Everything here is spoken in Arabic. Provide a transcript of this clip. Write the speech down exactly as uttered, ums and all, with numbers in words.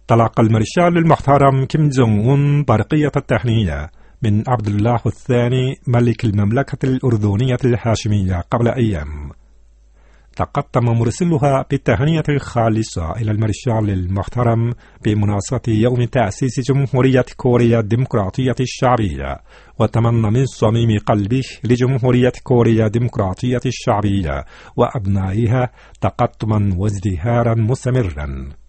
تلقى المارشال المحترم كيم جونغ أون برقية التهنئة من عبد الله الثاني ملك المملكة الأردنية الهاشمية قبل أيام. تقدم مرسلها بالتهنئة الخالصة إلى المارشال المحترم بمناسبة يوم تأسيس جمهورية كوريا الديمقراطية الشعبية، وتمنى من صميم قلبه لجمهورية كوريا الديمقراطية الشعبية وأبنائها تقدما وازدهارا مستمرا.